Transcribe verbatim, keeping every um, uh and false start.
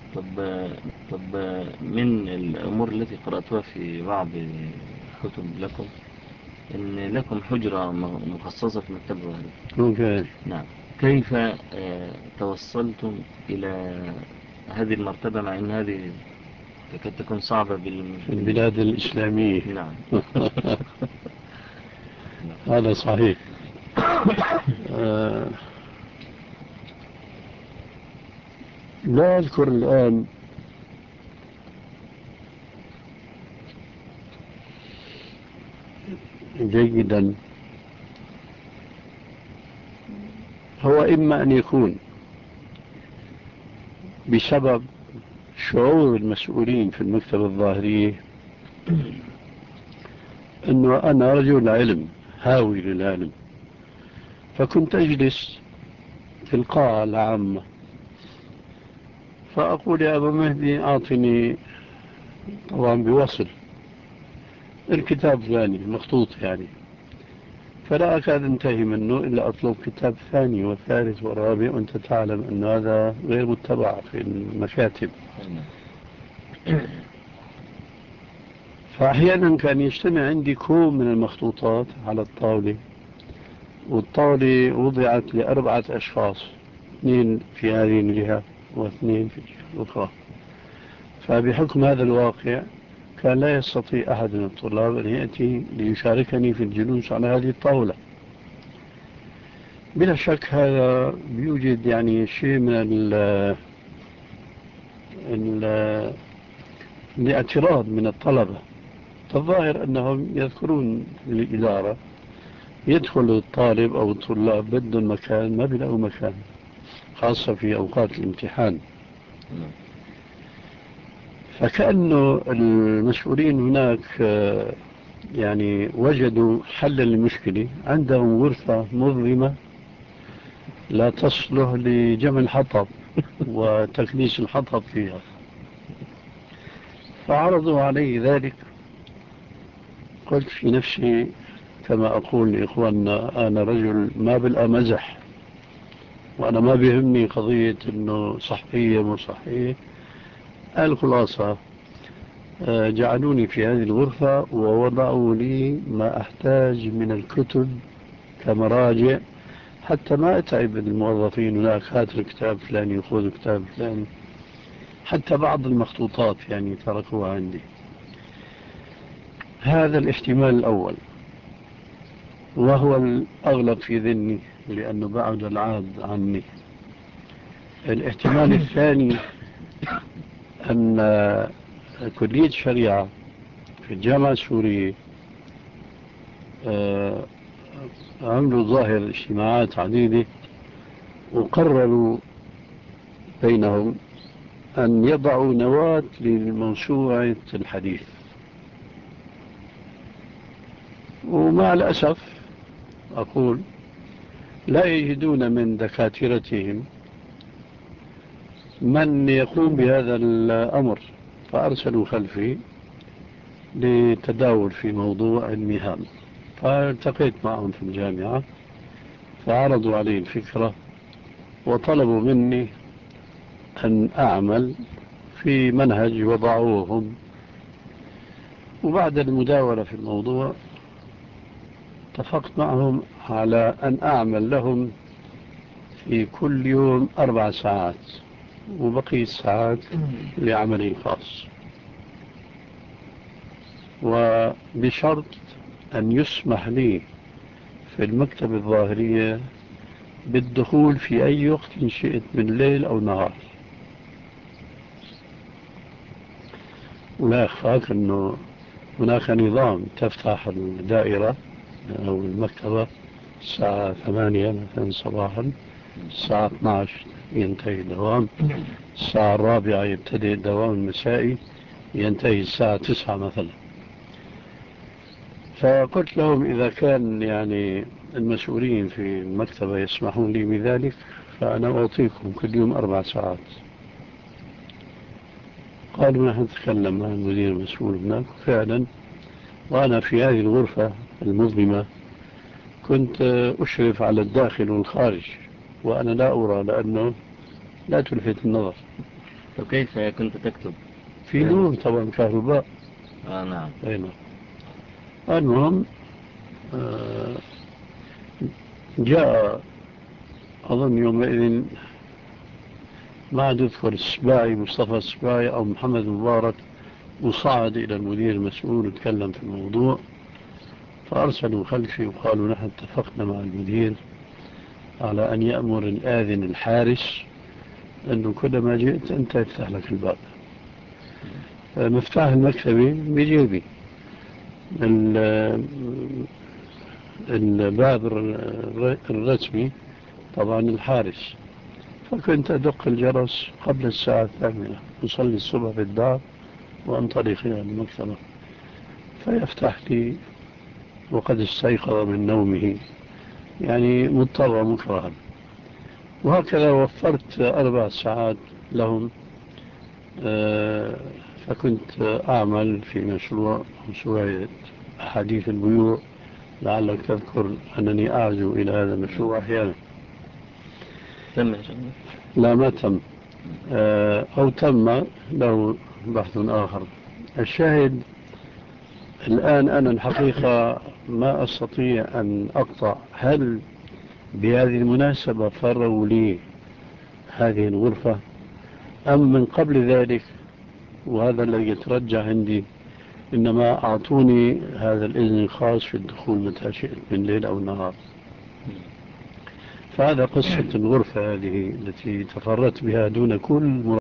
طب طب من الأمور التي قرأتها في بعض كتب لكم إن لكم حجرة مخصصة في مكتبة الظاهرية. ممكن. نعم. كيف آه، توصلتم إلى هذه المرتبة مع أن هذه تكاد تكون صعبة بال... في البلاد الإسلامية. نعم. هذا صحيح. آه لا أذكر الآن جيدا. هو إما أن يكون بسبب شعور المسؤولين في المكتبة الظاهرية أنه أنا رجل علم هاوي للعلم، فكنت أجلس في القاعة العامة فأقول يا أبا مهدي أعطني، طبعا بوصل الكتاب ثاني مخطوط يعني، فلا أكاد انتهي منه إلا أطلب كتاب ثاني والثالث والرابع، وأنت تعلم أن هذا غير متبع في المكاتب. فأحيانا كان يجتمع عندي كوم من المخطوطات على الطاولة، والطاولة وضعت لأربعة أشخاص، اثنين في هذه الجهة واثنين في الجهة الأخرى. فبحكم هذا الواقع كان لا يستطيع أحد من الطلاب أن يأتي ليشاركني في الجلوس على هذه الطاولة. بلا شك هذا بيوجد يعني شيء من ال ال الاعتراض من الطلبة. الظاهر أنهم يذكرون للإدارة يدخل الطالب أو الطلاب بدون مكان ما بيلاقوا مكان، خاصة في أوقات الامتحان. فكأنه المسؤولين هناك يعني وجدوا حل للمشكلة، عندهم غرفة مظلمة لا تصلح لجمع الحطب وتكنيس الحطب فيها، فعرضوا علي ذلك. قلت في نفسي كما أقول لإخواننا أنا رجل ما بالأمزح، وأنا ما بيهمني قضية أنه صحية مو صحية. الخلاصة جعلوني في هذه الغرفة ووضعوا لي ما أحتاج من الكتب كمراجع، حتى ما أتعب الموظفين هناك، هات الكتاب فلاني وخذ الكتاب فلاني. حتى بعض المخطوطات يعني تركوها عندي. هذا الاحتمال الأول، وهو الأغلب في ذهني لأنه بعد العاد عني. الاحتمال الثاني أن كلية الشريعة في الجامعة السورية عملوا ظاهر اجتماعات عديدة وقرروا بينهم أن يضعوا نواة لموسوعة الحديث. ومع الأسف أقول لا يجدون من دكاترتهم من يقوم بهذا الأمر، فأرسلوا خلفي لتداول في موضوع علمي هام. فالتقيت معهم في الجامعة فعرضوا علي الفكرة وطلبوا مني أن أعمل في منهج وضعوهم. وبعد المداولة في الموضوع اتفقت معهم على أن أعمل لهم في كل يوم أربع ساعات وبقي الساعات لعملي الخاص، وبشرط أن يسمح لي في المكتبة الظاهرية بالدخول في أي وقت إن شئت من ليل أو نهار. ولا أخفاك أنه هناك نظام تفتح الدائرة أو المكتبة الساعة ثمانية مثلا صباحا، الساعة اثنتي عشرة ينتهي الدوام، الساعة الرابعة يبتدئ الدوام المسائي ينتهي الساعة تسعة مثلا. فقلت لهم إذا كان يعني المسؤولين في المكتبة يسمحون لي بذلك فأنا أعطيكم كل يوم أربع ساعات. قالوا نحن نتكلم مع المدير المسؤول هناك. فعلا وأنا في هذه الغرفة المظلمة كنت أشرف على الداخل والخارج، وأنا لا أرى لأنه لا تلفت النظر. وكيف كنت تكتب؟ في نور طبعا كهرباء. آه نعم. أي نعم. المهم آه جاء أظن يومئذ ما عاد أذكر السباعي، مصطفى السباعي أو محمد مبارك، وصعد إلى المدير المسؤول وتكلم في الموضوع، فأرسلوا خلفي وقالوا نحن اتفقنا مع المدير على أن يأمر الآذن الحارس أنه كلما جئت أنت يفتح لك الباب. مفتاح المكتبي بجيبي، الباب الرسمي طبعا الحارس، فكنت أدق الجرس قبل الساعة الثامنة، أصلي الصبح في الدار وأنطلق إلى المكتبة، فيفتح لي وقد استيقظ من نومه، يعني مضطر مكرها. وهكذا وفرت أربع ساعات لهم. فكنت أعمل في مشروع مشروع أحاديث البيوع، لعلك تذكر أنني أعزو إلى هذا المشروع أحيانا. تم؟ لا ما تم، أو تم له بحث آخر. الشاهد الآن أنا الحقيقة ما أستطيع أن أقطع هل بهذه المناسبة فروا لي هذه الغرفة أم من قبل ذلك، وهذا الذي يترجح عندي، إنما أعطوني هذا الإذن الخاص في الدخول متى شئت من ليل أو نهار. فهذا قصة الغرفة هذه التي تفردت بها دون كل